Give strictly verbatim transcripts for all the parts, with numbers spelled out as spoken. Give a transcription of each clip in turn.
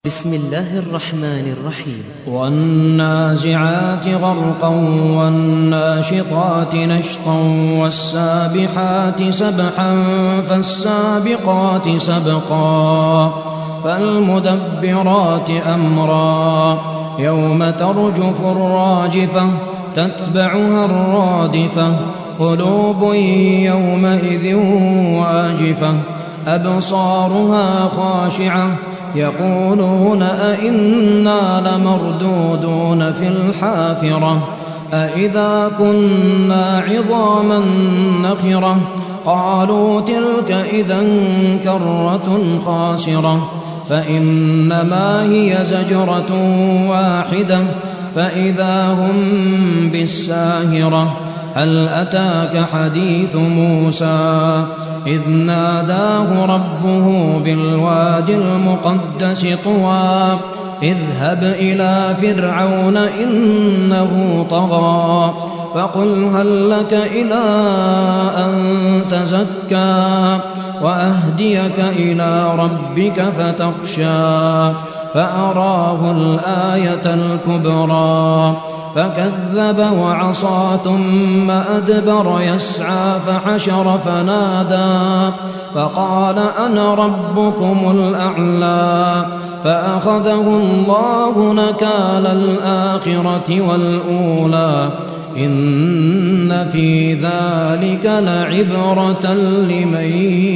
بسم الله الرحمن الرحيم. والنازعات غرقا والناشطات نشطا والسابحات سبحا فالسابقات سبقا فالمدبرات أمرا يوم ترجف الراجفة تتبعها الرادفة قلوب يومئذ واجفة أبصارها خاشعة يقولون أئنا لمردودون في الحافرة أئذا كنا عظاما نخرة قالوا تلك إذا كرة خاسرة فإنما هي زجرة واحدة فإذا هم بالساهرة هل أتاك حديث موسى إذ ناداه ربه بالواد المقدس طوى اذهب إلى فرعون إنه طغى فقل هل لك إلى أن تزكى وأهديك إلى ربك فتخشى فأراه الآية الكبرى فكذب وعصى ثم أدبر يسعى فحشر فنادى فقال أنا ربكم الأعلى فأخذه الله نكال الآخرة والأولى إن في ذلك لعبرة لمن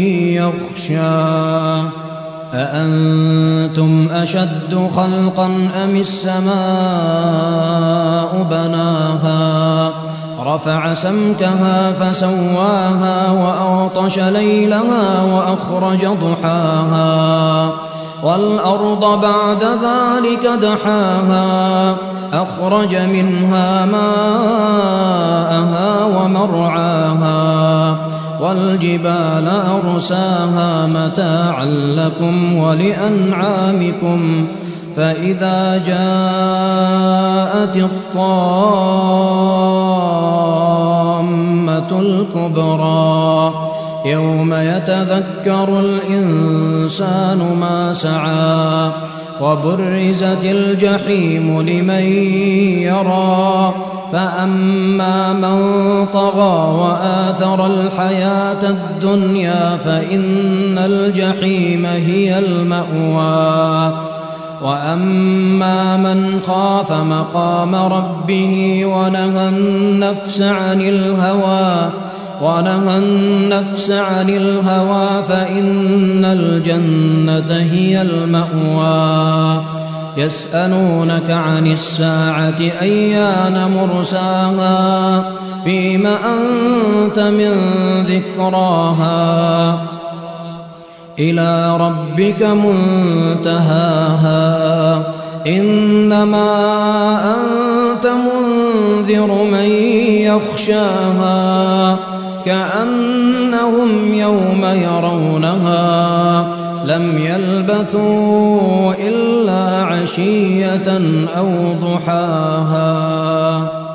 يخشى أأنتم أشد خلقا أم السماء بناها رفع سمكها فسواها وأغطش ليلها وأخرج ضحاها والأرض بعد ذلك دحاها أخرج منها ماءها ومرعاها والجبال أرساها متاعا لكم ولأنعامكم فإذا جاءت الطامة الكبرى يوم يتذكر الإنسان ما سعى وبرزت الجحيم لمن يرى فأما من طغى وآثر الحياة الدنيا فإن الجحيم هي المأوى وأما من خاف مقام ربه ونهى النفس عن الهوى ونهى النفس عن الهوى فإن الجنة هي المأوى يسألونك عن الساعة أيان مرساها فيم أنت من ذكراها إلى ربك منتهاها إنما أنت منذر من يخشاها كأنهم يوم يرونها لم يلبثوا إلا عشية أو ضحاها.